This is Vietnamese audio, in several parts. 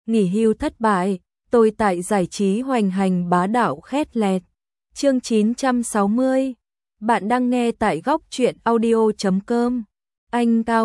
nghỉ hưu thất bại, tôi tại giải trí hoành hành bá đạo khét lẹt. Chương 960. Bạn đang nghe tại góc truyện audio.com. Anh cao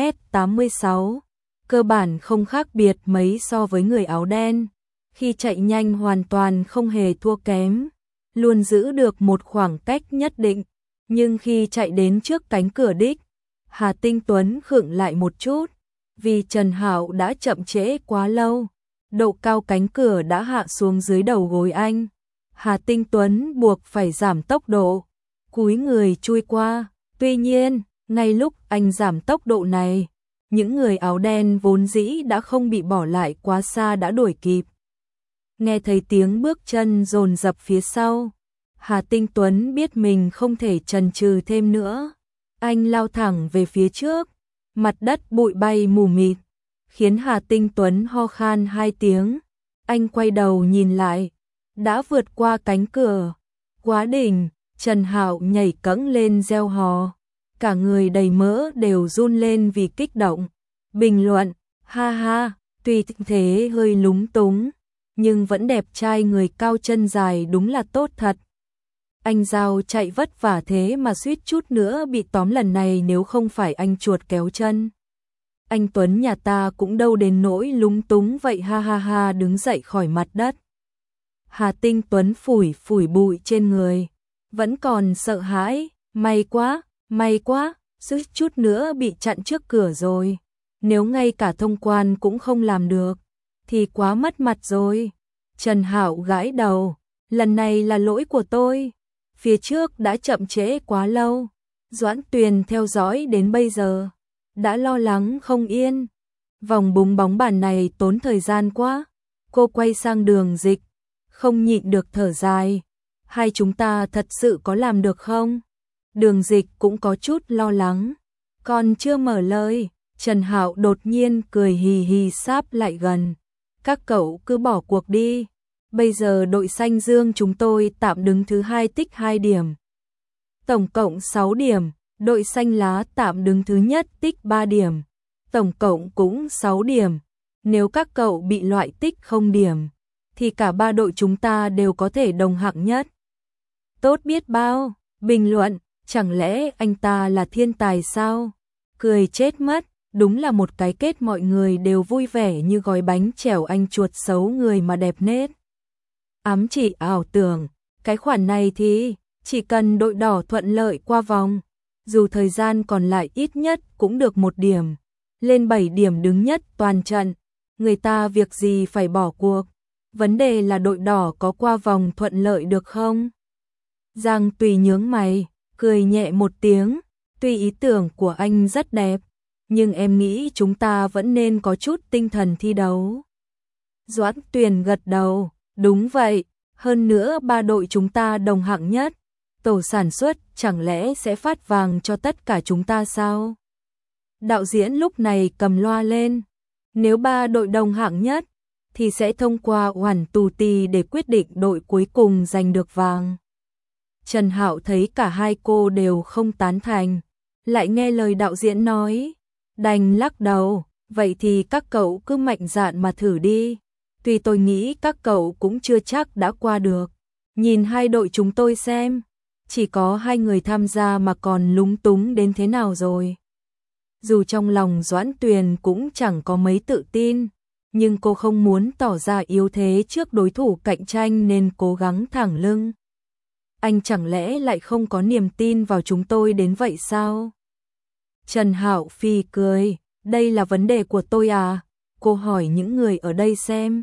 1m86, cơ bản không khác biệt mấy so với người áo đen. Khi chạy nhanh hoàn toàn không hề thua kém, luôn giữ được một khoảng cách nhất định. Nhưng khi chạy đến trước cánh cửa đích, Hà Tinh Tuấn khựng lại một chút, vì Trần Hạo đã chậm trễ quá lâu. Độ cao cánh cửa đã hạ xuống dưới đầu gối anh. Hà Tinh Tuấn buộc phải giảm tốc độ, cúi người chui qua. Tuy nhiên, ngay lúc anh giảm tốc độ này, những người áo đen vốn dĩ đã không bị bỏ lại quá xa đã đuổi kịp. Nghe thấy tiếng bước chân dồn dập phía sau, Hà Tinh Tuấn biết mình không thể chần chừ thêm nữa. Anh lao thẳng về phía trước, mặt đất bụi bay mù mịt, khiến Hà Tinh Tuấn ho khan 2 tiếng. Anh quay đầu nhìn lại, đã vượt qua cánh cửa. Quá đỉnh, Trần Hạo nhảy cẫng lên reo hò. Cả người đầy mỡ đều run lên vì kích động. Bình luận, ha ha, tuy tình thế hơi lúng túng, nhưng vẫn đẹp trai, người cao chân dài đúng là tốt thật. Anh Giao chạy vất vả thế mà suýt chút nữa bị tóm, lần này nếu không phải anh chuột kéo chân, anh Tuấn nhà ta cũng đâu đến nỗi lúng túng vậy, ha ha ha. Đứng dậy khỏi mặt đất, Hà Tinh Tuấn phủi phủi bụi trên người, vẫn còn sợ hãi. May quá, suýt chút nữa bị chặn trước cửa rồi. Nếu ngay cả thông quan cũng không làm được, thì quá mất mặt rồi. Trần Hạo gãi đầu, lần này là lỗi của tôi. Phía trước đã chậm trễ quá lâu. Doãn Tuyền theo dõi đến bây giờ, đã lo lắng không yên. Vòng búng bóng bàn này tốn thời gian quá. Cô quay sang Đường Dịch, không nhịn được thở dài. Hai chúng ta thật sự có làm được không? Đường Dịch cũng có chút lo lắng. Còn chưa mở lời, Trần Hạo đột nhiên cười hì hì sáp lại gần. Các cậu cứ bỏ cuộc đi. Bây giờ đội xanh dương chúng tôi tạm đứng thứ 2 tích 2 điểm. Tổng cộng 6 điểm. Đội xanh lá tạm đứng thứ nhất tích 3 điểm. Tổng cộng cũng 6 điểm. Nếu các cậu bị loại tích 0 điểm, thì cả 3 đội chúng ta đều có thể đồng hạng nhất. Tốt biết bao. Bình luận, chẳng lẽ anh ta là thiên tài sao? Cười chết mất. Đúng là một cái kết mọi người đều vui vẻ như gói bánh chèo, anh chuột xấu người mà đẹp nết. Ám chỉ ảo tưởng, cái khoản này thì chỉ cần đội đỏ thuận lợi qua vòng, dù thời gian còn lại ít nhất cũng được 1 điểm, lên 7 điểm đứng nhất toàn trận, người ta việc gì phải bỏ cuộc. Vấn đề là đội đỏ có qua vòng thuận lợi được không? Giang Tùy nhướng mày, cười nhẹ một tiếng, tuy ý tưởng của anh rất đẹp, nhưng em nghĩ chúng ta vẫn nên có chút tinh thần thi đấu. Doãn Tuyền gật đầu, đúng vậy, hơn nữa 3 đội chúng ta đồng hạng nhất, tổ sản xuất chẳng lẽ sẽ phát vàng cho tất cả chúng ta sao? Đạo diễn lúc này cầm loa lên, nếu 3 đội đồng hạng nhất, thì sẽ thông qua oản tù tì để quyết định đội cuối cùng giành được vàng. Trần Hạo thấy cả hai cô đều không tán thành, lại nghe lời đạo diễn nói, đành lắc đầu, vậy thì các cậu cứ mạnh dạn mà thử đi. Tuy tôi nghĩ các cậu cũng chưa chắc đã qua được. Nhìn hai đội chúng tôi xem, chỉ có 2 người tham gia mà còn lúng túng đến thế nào rồi. Dù trong lòng Doãn Tuyền cũng chẳng có mấy tự tin, nhưng cô không muốn tỏ ra yếu thế trước đối thủ cạnh tranh nên cố gắng thẳng lưng. Anh chẳng lẽ lại không có niềm tin vào chúng tôi đến vậy sao? Trần Hạo phì cười, đây là vấn đề của tôi à? Cô hỏi những người ở đây xem.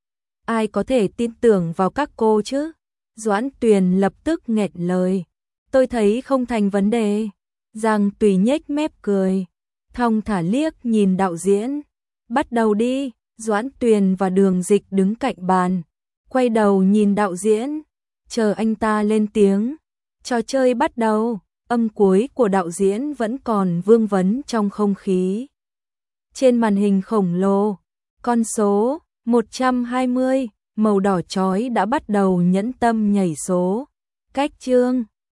Ai có thể tin tưởng vào các cô chứ? Doãn Tuyền lập tức nghẹn lời. Tôi thấy không thành vấn đề. Giang Tùy nhếch mép cười, thong thả liếc nhìn đạo diễn. Bắt đầu đi. Doãn Tuyền và Đường Dịch đứng cạnh bàn, quay đầu nhìn đạo diễn, chờ anh ta lên tiếng. Trò chơi bắt đầu. Âm cuối của đạo diễn vẫn còn vương vấn trong không khí. Trên màn hình khổng lồ, con số 120 màu đỏ chói đã bắt đầu nhẫn tâm nhảy số. Cách chương